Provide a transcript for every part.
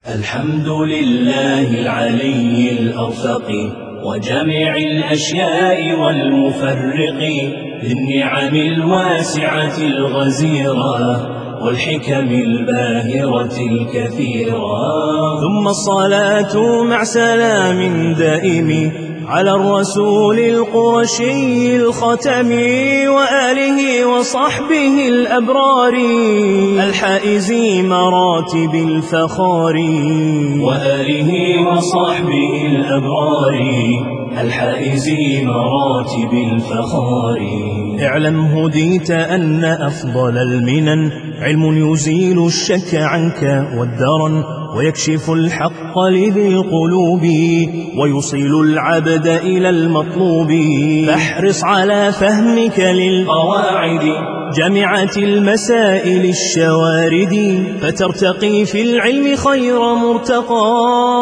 الحمد لله العلي الأرفق وجميع الأشياء والمفرق للنعم الواسعة الغزيرة والحكم الباهرة الكثيرة. ثم الصلاة مع سلام دائم على الرسول القرشي الختم وآله وصحبه الأبرار الحائز مراتب الفخار وآله وصحبه الأبرار الحائز مراتب الفخار. اعلم هديت أن أفضل المنن علم يزيل الشك عنك والدرن ويكشف الحق لذي القلوب ويوصل العبد إلى المطلوب. فاحرص على فهمك للقواعد جامعة المسائل الشوارد فترتقي في العلم خير مرتقى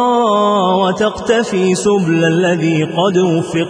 وتقتفي سبل الذي قد وفق.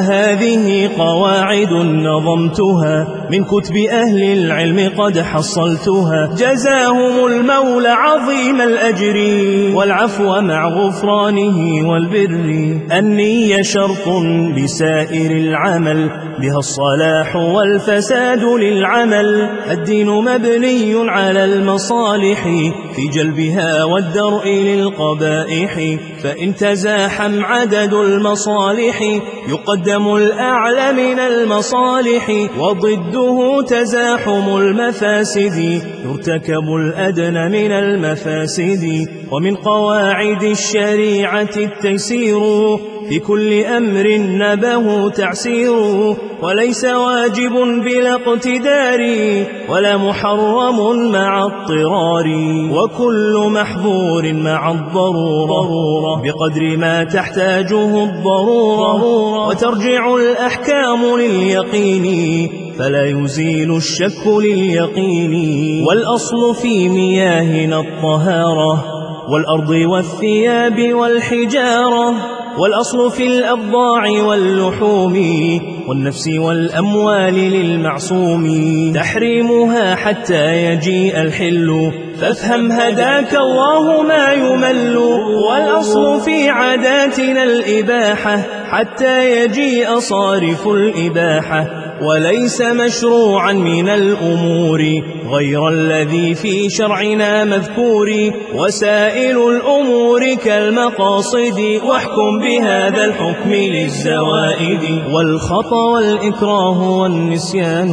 وهذه قواعد نظمتها من كتب أهل العلم قد حصلتها جزاهم المولى عظيم الأجر والعفو مع غفرانه والبر. النية شرط بسائر العمل بها الصلاح والفساد للعمل. الدين مبني على المصالح في جلبها والدرء للقبائح فإن تزاحم عدد المصالح يقدم الأعلى من المصالح وضده تزاحم المفاسد يرتكب الأدنى من المفاسد. ومن قواعد الشريعة التيسير في كل أمر نبه تعسير وليس واجب بلا اقتدار ولا محرم مع اضطرار وكل محظور مع الضرورة بقدر ما تحتاجه الضرورة. وترجع الأحكام لليقين فلا يزيل الشك لليقين. والأصل في مياهنا الطهارة والأرض والثياب والحجارة والأصل في الأبضاع واللحوم والنفس والأموال للمعصوم تحريمها حتى يجيء الحل فافهم هداك الله ما يمل. والأصل في عاداتنا الإباحة حتى يجيء صارف الإباحة وليس مشروعا من الأمور غير الذي في شرعنا مذكور. وسائل الأمور كالمقاصد واحكم بهذا الحكم للزوائد. والخطأ والإكراه والنسيان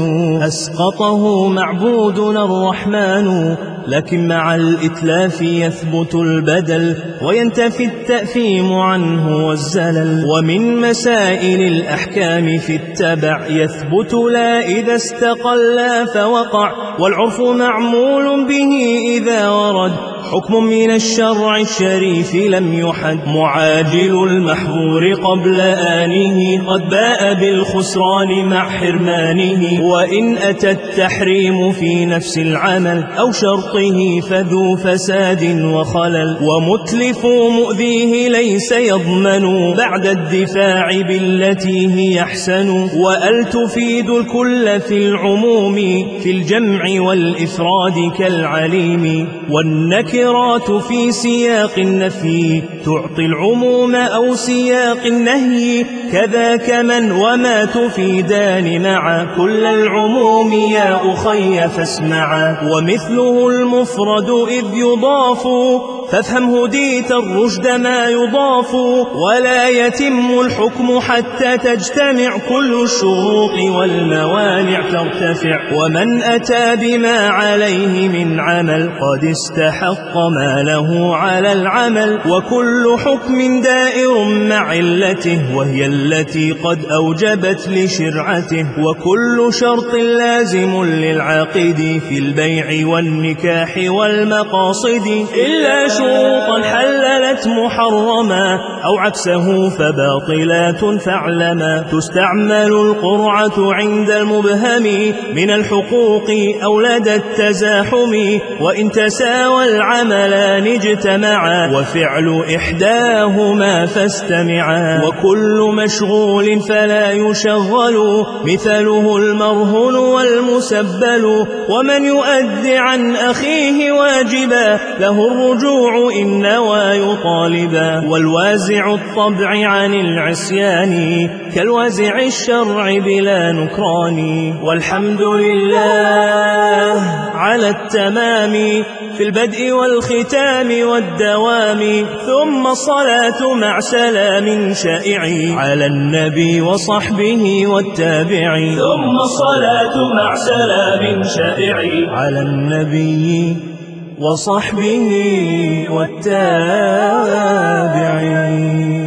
أسقطه معبودنا الرحمن لكن مع الإتلاف يثبت البدل وينتفي التأثيم عنه والزلل. ومن مسائل الأحكام في التبع يثبت لا إذا استقل فوقع والعرف معمول به إذا ورد حكم من الشرع الشريف لم يحد. معاجل المحظور قبل آنه قد باء بالخسران مع حرمانه وإن أتى التحريم في نفس العمل أو شرطه فذو فساد وخلل. ومتلف مؤذيه ليس يضمن بعد الدفاع بالتي هي أحسن. وأل تفيد الكل في العموم في الجمع والإفراد كالعليم. والنكرات في سياق النفي تعطي العموم أو سياق النهي كذاك من وما تفيدان مع كل العموم يا أخي فاسمعا. ومثله المفرد إذ يضاف فافهم هديت الرشد ما يضاف. ولا يتم الحكم حتى تجتمع كل الشروط والموانع ترتفع. ومن أتى بما عليه من عمل قد استحق ما له على العمل. وكل حكم دائر مع علته وهي التي قد أوجبت لشرعته. وكل شرط لازم للعاقد في البيع والنكاح والمقاصد إلا شروطا حللته كانت محرما أو عكسه فباطلات فاعلما. تستعمل القرعة عند المبهم من الحقوق أو لدى التزاحم، وإن تساوى العملان اجتمعا وفعل إحداهما فاستمعا. وكل مشغول فلا يشغل مثله المرهن والمسبل، ومن يؤدي عن أخيه واجبا له الرجوع إن نوى يطالبا. والوازع الطبع عن العصيان كالوازع الشرع بلا نكران. والحمد لله على التمام في البدء والختام والدوام، ثم الصلاة مع سلام شائع على النبي وصحبه والتابعين. ثم الصلاة مع سلام شائع على النبي وصحبه والتابعين.